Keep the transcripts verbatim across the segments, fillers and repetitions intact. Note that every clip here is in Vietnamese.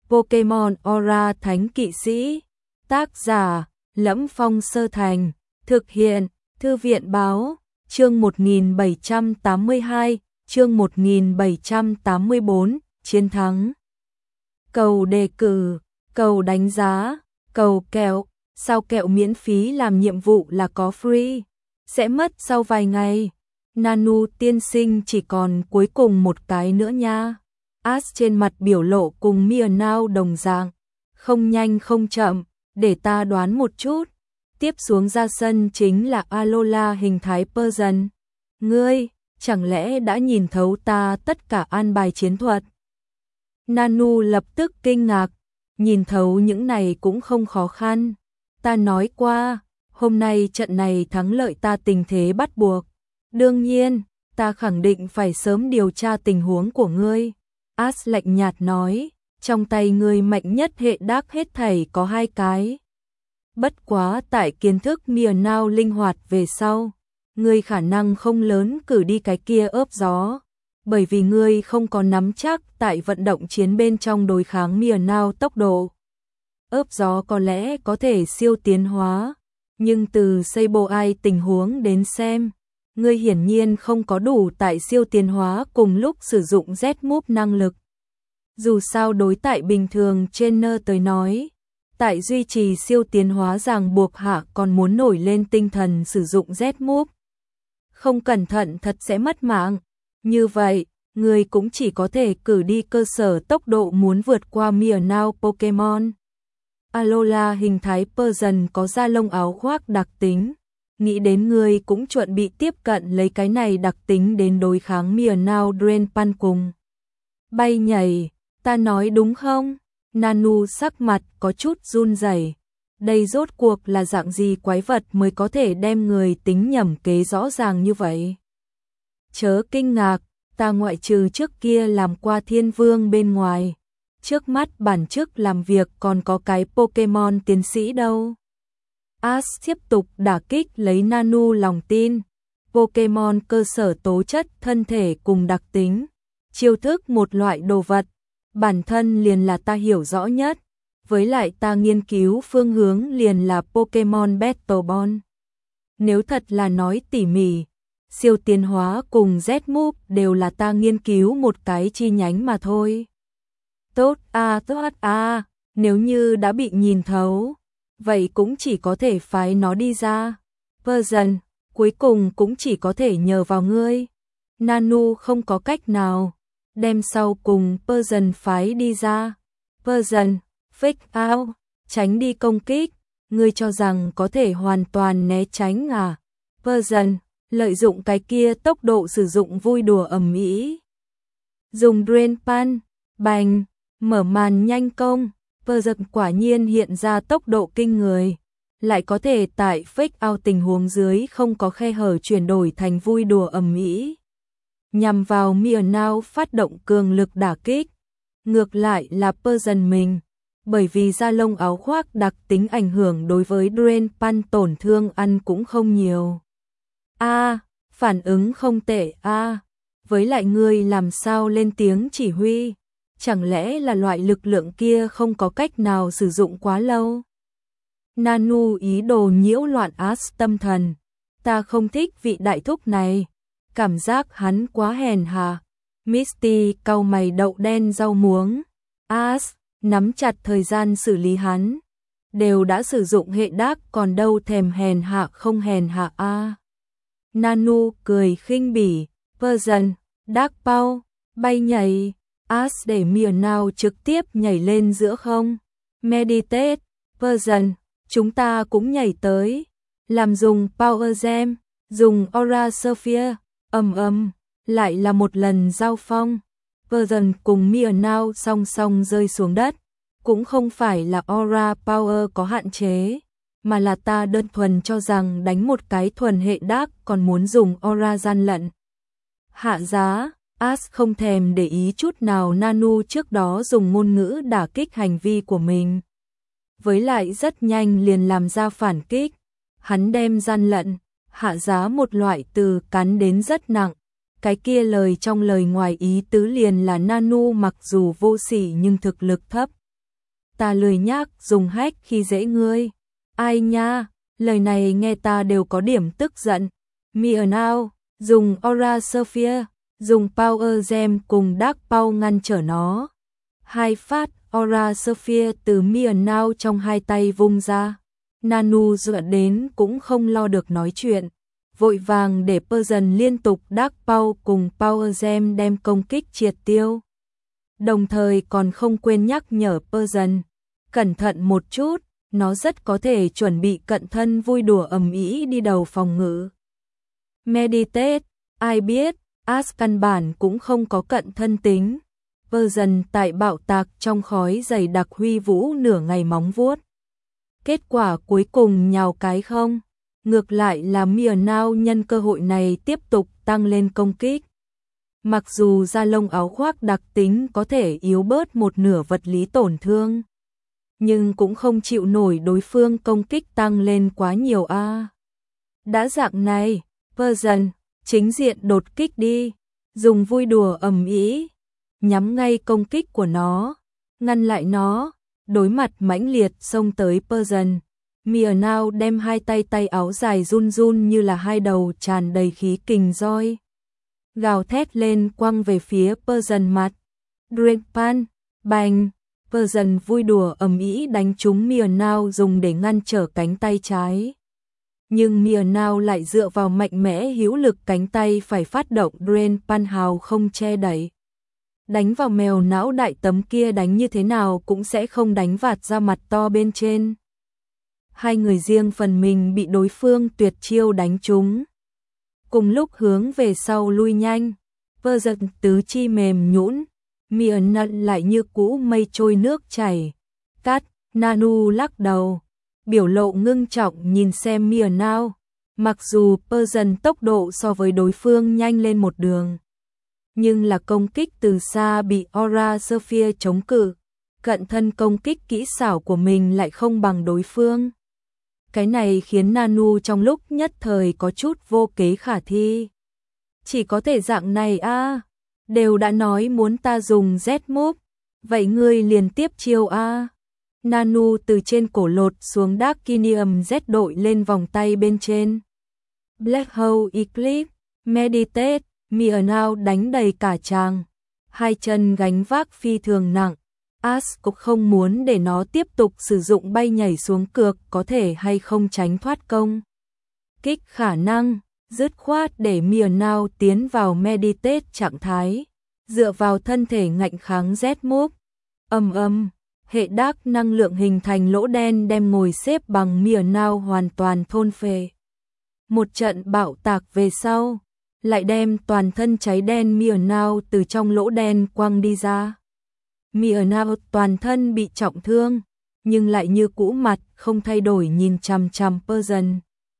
Pokemon Aura Thánh Kỵ Sĩ. Tác giả: Lẫm Phong Sơ Thành. Thực hiện: Thư viện báo. Chương một nghìn bảy trăm tám mươi hai, chương một nghìn bảy trăm tám mươi bốn, chiến thắng. Cầu đề cử, cầu đánh giá, cầu kẹo. Sao kẹo miễn phí làm nhiệm vụ là có free? Sẽ mất sau vài ngày. Nanu tiên sinh chỉ còn cuối cùng một cái nữa nha. Ash trên mặt biểu lộ cùng Meowth đồng dạng. Không nhanh không chậm, để ta đoán một chút. Tiếp xuống ra sân chính là Alola hình thái Persian. Ngươi, chẳng lẽ đã nhìn thấu ta tất cả an bài chiến thuật? Nanu lập tức kinh ngạc. Nhìn thấu những này cũng không khó khăn. Ta nói qua, hôm nay trận này thắng lợi ta tình thế bắt buộc. Đương nhiên, ta khẳng định phải sớm điều tra tình huống của ngươi. Ash lạnh nhạt nói, trong tay ngươi mạnh nhất hệ đác hết thảy có hai cái. Bất quá tại kiến thức Meowth linh hoạt về sau, ngươi khả năng không lớn cử đi cái kia ớp gió, bởi vì ngươi không có nắm chắc tại vận động chiến bên trong đối kháng Meowth tốc độ. Ớp gió có lẽ có thể siêu tiến hóa, nhưng từ Sableye tình huống đến xem, ngươi hiển nhiên không có đủ tại siêu tiến hóa cùng lúc sử dụng Z-move năng lực. Dù sao đối tại bình thường trainer tới nói, tại duy trì siêu tiến hóa ràng buộc hạ còn muốn nổi lên tinh thần sử dụng Z-move. Không cẩn thận thật sẽ mất mạng. Như vậy, ngươi cũng chỉ có thể cử đi cơ sở tốc độ muốn vượt qua Meowth Pokemon. Alola hình thái Persian có da lông áo khoác đặc tính. Nghĩ đến ngươi cũng chuẩn bị tiếp cận lấy cái này đặc tính đến đối kháng Meowth Drainpan cùng. Bay nhảy, ta nói đúng không? Nanu sắc mặt có chút run rẩy. Đây rốt cuộc là dạng gì quái vật mới có thể đem người tính nhẩm kế rõ ràng như vậy? Chớ kinh ngạc, ta ngoại trừ trước kia làm qua thiên vương bên ngoài. Trước mắt bản chức làm việc còn có cái Pokemon tiến sĩ đâu. Ash tiếp tục đả kích lấy Nanu lòng tin. Pokemon cơ sở tố chất thân thể cùng đặc tính. Chiêu thức một loại đồ vật. Bản thân liền là ta hiểu rõ nhất. Với lại ta nghiên cứu phương hướng liền là Pokemon Battle Ball. Nếu thật là nói tỉ mỉ, siêu tiến hóa cùng Z-move đều là ta nghiên cứu một cái chi nhánh mà thôi. Tốt a tốt a, nếu như đã bị nhìn thấu, vậy cũng chỉ có thể phái nó đi ra. Persian, cuối cùng cũng chỉ có thể nhờ vào ngươi. Nanu không có cách nào, đem sau cùng Persian phái đi ra. Persian, fake out, tránh đi công kích, ngươi cho rằng có thể hoàn toàn né tránh à? Persian, lợi dụng cái kia tốc độ sử dụng vui đùa ầm ĩ. Dùng Drainpan, bành, mở màn nhanh công, Persian quả nhiên hiện ra tốc độ kinh người, lại có thể tại fake out tình huống dưới không có khe hở chuyển đổi thành vui đùa ầm ĩ. Nhằm vào Meowth phát động cường lực đả kích, ngược lại là Persian mình, bởi vì da lông áo khoác đặc tính ảnh hưởng đối với Drainpan tổn thương ăn cũng không nhiều. A, à, phản ứng không tệ a. À. Với lại ngươi làm sao lên tiếng chỉ huy? Chẳng lẽ là loại lực lượng kia không có cách nào sử dụng quá lâu? Nanu ý đồ nhiễu loạn Ash tâm thần. Ta không thích vị đại thúc này. Cảm giác hắn quá hèn hà. Misty cau mày đậu đen rau muống. Ash, nắm chặt thời gian xử lý hắn. Đều đã sử dụng hệ đác còn đâu thèm hèn hạ không hèn hạ a. À. Nanu cười khinh bỉ. Persian, Dark Paw, bay nhảy. Ash để Meowth trực tiếp nhảy lên giữa không. Meditate, Persian, chúng ta cũng nhảy tới. Làm dùng Power Gem, dùng Aura Sphere, ầm ầm, lại là một lần giao phong. Persian cùng Meowth song song rơi xuống đất. Cũng không phải là Aura Power có hạn chế, mà là ta đơn thuần cho rằng đánh một cái thuần hệ đác còn muốn dùng Aura gian lận. Hạ giá. Ash không thèm để ý chút nào Nanu trước đó dùng ngôn ngữ đả kích hành vi của mình. Với lại rất nhanh liền làm ra phản kích. Hắn đem gian lận, hạ giá một loại từ cắn đến rất nặng. Cái kia lời trong lời ngoài ý tứ liền là Nanu mặc dù vô sỉ nhưng thực lực thấp. ta lười nhác dùng hack khi dễ ngươi. Ai nha, lời này nghe ta đều có điểm tức giận. Myeonao, dùng Aura Sphere, dùng Power Gem cùng Dark Power ngăn trở nó. Hai phát Aura Sphere từ Myeonao trong hai tay vung ra. Nanu dựa đến cũng không lo được nói chuyện, vội vàng để Persian liên tục Dark Power cùng Power Gem đem công kích triệt tiêu. Đồng thời còn không quên nhắc nhở Persian, cẩn thận một chút, nó rất có thể chuẩn bị cận thân vui đùa ầm ĩ đi đầu phòng ngự. Meditate, ai biết, As căn bản cũng không có cận thân tính. Persian tại bạo tạc trong khói dày đặc huy vũ nửa ngày móng vuốt. Kết quả cuối cùng nhào cái không, ngược lại là Myeonao nhân cơ hội này tiếp tục tăng lên công kích. Mặc dù da lông áo khoác đặc tính có thể yếu bớt một nửa vật lý tổn thương, nhưng cũng không chịu nổi đối phương công kích tăng lên quá nhiều a. À. Đã dạng này, Persian, chính diện đột kích đi, dùng vui đùa ầm ĩ, nhắm ngay công kích của nó, ngăn lại nó. Đối mặt mãnh liệt xông tới Persian, Myeonao đem hai tay tay áo dài run run như là hai đầu tràn đầy khí kình roi. Gào thét lên quăng về phía Persian mặt. Dragon, bành, Persian vui đùa ầm ĩ đánh trúng Myeonao dùng để ngăn trở cánh tay trái. Nhưng Myeonao lại dựa vào mạnh mẽ hữu lực cánh tay phải phát động Dragon hào không che đậy. Đánh vào mèo não đại tấm kia đánh như thế nào cũng sẽ không đánh vạt ra mặt to bên trên. Hai người riêng phần mình bị đối phương tuyệt chiêu đánh trúng. Cùng lúc hướng về sau lui nhanh, Persian tứ chi mềm nhũn, Myeonao lại như cũ mây trôi nước chảy. Cắt, Nanu lắc đầu, biểu lộ ngưng trọng nhìn xem Myeonao. Mặc dù Persian tốc độ so với đối phương nhanh lên một đường, nhưng là công kích từ xa bị Aura Sphere chống cự, cận thân công kích kỹ xảo của mình lại không bằng đối phương. Cái này khiến Nanu trong lúc nhất thời có chút vô kế khả thi. Chỉ có thể dạng này a, à, đều đã nói muốn ta dùng Z-Move, vậy ngươi liền tiếp chiêu a. À. Nanu từ trên cổ lột xuống Darkinium Z đội lên vòng tay bên trên. Black Hole Eclipse, Meditate, Myeonao đánh đầy cả tràng, hai chân gánh vác phi thường nặng. As cũng không muốn để nó tiếp tục sử dụng bay nhảy xuống cược có thể hay không tránh thoát công kích khả năng, dứt khoát để Myeonao tiến vào meditate trạng thái, dựa vào thân thể ngạnh kháng Z-Move. Ầm ầm, hệ dark năng lượng hình thành lỗ đen đem ngồi xếp bằng Myeonao hoàn toàn thôn phệ. Một trận bạo tạc về sau, lại đem toàn thân cháy đen Myeonao từ trong lỗ đen quăng đi ra. Myeonao toàn thân bị trọng thương, nhưng lại như cũ mặt không thay đổi nhìn chằm chằm Persian.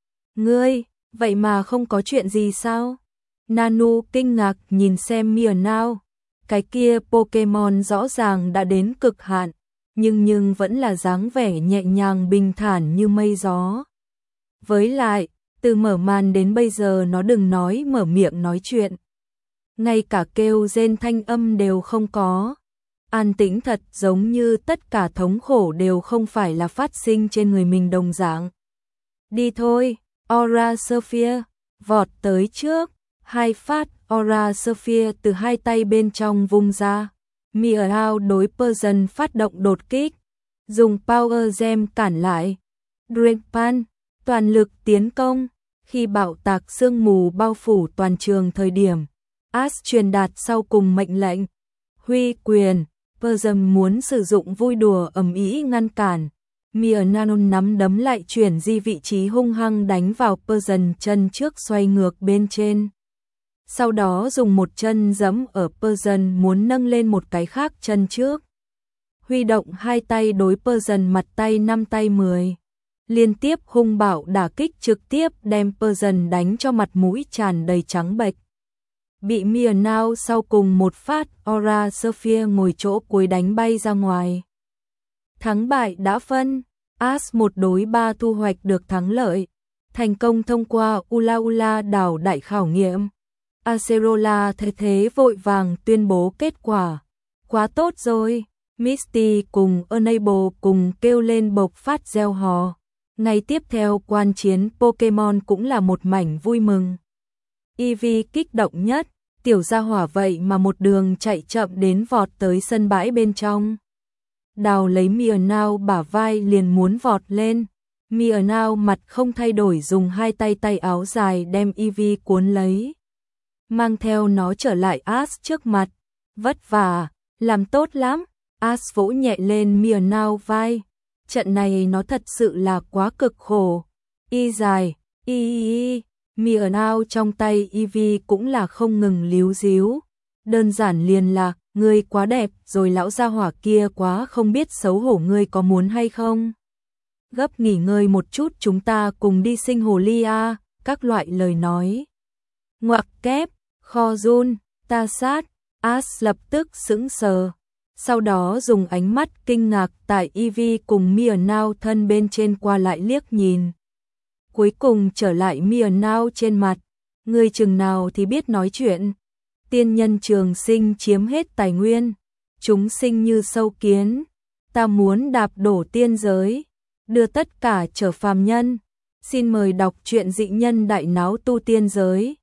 Ngươi, vậy mà không có chuyện gì sao? Nanu kinh ngạc nhìn xem Myeonao. Cái kia Pokemon rõ ràng đã đến cực hạn, nhưng nhưng vẫn là dáng vẻ nhẹ nhàng bình thản như mây gió. Với lại, từ mở màn đến bây giờ nó đừng nói mở miệng nói chuyện. Ngay cả kêu rên thanh âm đều không có. An tĩnh thật giống như tất cả thống khổ đều không phải là phát sinh trên người mình đồng dạng. Đi thôi, Aura Sphere, vọt tới trước, hai phát Aura Sphere từ hai tay bên trong vung ra. Myeonao đối Persian phát động đột kích, dùng Power Gem cản lại. Dragon, toàn lực tiến công, khi bạo tạc sương mù bao phủ toàn trường thời điểm, As truyền đạt sau cùng mệnh lệnh. Huy quyền, Persian muốn sử dụng vui đùa ầm ĩ ngăn cản. Myeonao nắm đấm lại chuyển di vị trí hung hăng đánh vào Persian chân trước xoay ngược bên trên. Sau đó dùng một chân giẫm ở Persian muốn nâng lên một cái khác chân trước. Huy động hai tay đối Persian mặt tay năm tay mười. Liên tiếp hung bạo đả kích trực tiếp đem Persian đánh cho mặt mũi tràn đầy trắng bệch. Bị Myeonao sau cùng một phát Aura Sphere ngồi chỗ cuối đánh bay ra ngoài. Thắng bại đã phân, As một đối ba thu hoạch được thắng lợi, thành công thông qua Ula Ula đảo đại khảo nghiệm. Acerola thế thế vội vàng tuyên bố kết quả. Quá tốt rồi, Misty cùng Enable cùng kêu lên bộc phát reo hò. Ngày tiếp theo quan chiến Pokemon cũng là một mảnh vui mừng. Eevee kích động nhất, tiểu gia hỏa vậy mà một đường chạy chậm đến vọt tới sân bãi bên trong. Đào lấy Meowth bả vai liền muốn vọt lên. Meowth mặt không thay đổi dùng hai tay tay áo dài đem Eevee cuốn lấy. Mang theo nó trở lại Ash trước mặt. Vất vả, làm tốt lắm. Ash vỗ nhẹ lên Meowth vai. Trận này nó thật sự là quá cực khổ. Y dài, y y y. Meowth trong tay Eevee cũng là không ngừng líu díu. Đơn giản liền là, ngươi quá đẹp rồi lão gia hỏa kia quá không biết xấu hổ, ngươi có muốn hay không? Gấp nghỉ ngơi một chút chúng ta cùng đi sinh hồ ly a, các loại lời nói. Ngoặc kép, kho run, ta sát, Ash lập tức sững sờ. Sau đó dùng ánh mắt kinh ngạc tại Eevee cùng Meowth thân bên trên qua lại liếc nhìn. Cuối cùng trở lại Meowth trên mặt. Ngươi chừng nào thì biết nói chuyện. Tiên nhân trường sinh chiếm hết tài nguyên. Chúng sinh như sâu kiến. Ta muốn đạp đổ tiên giới. Đưa tất cả trở phàm nhân. Xin mời đọc truyện dị nhân đại náo tu tiên giới.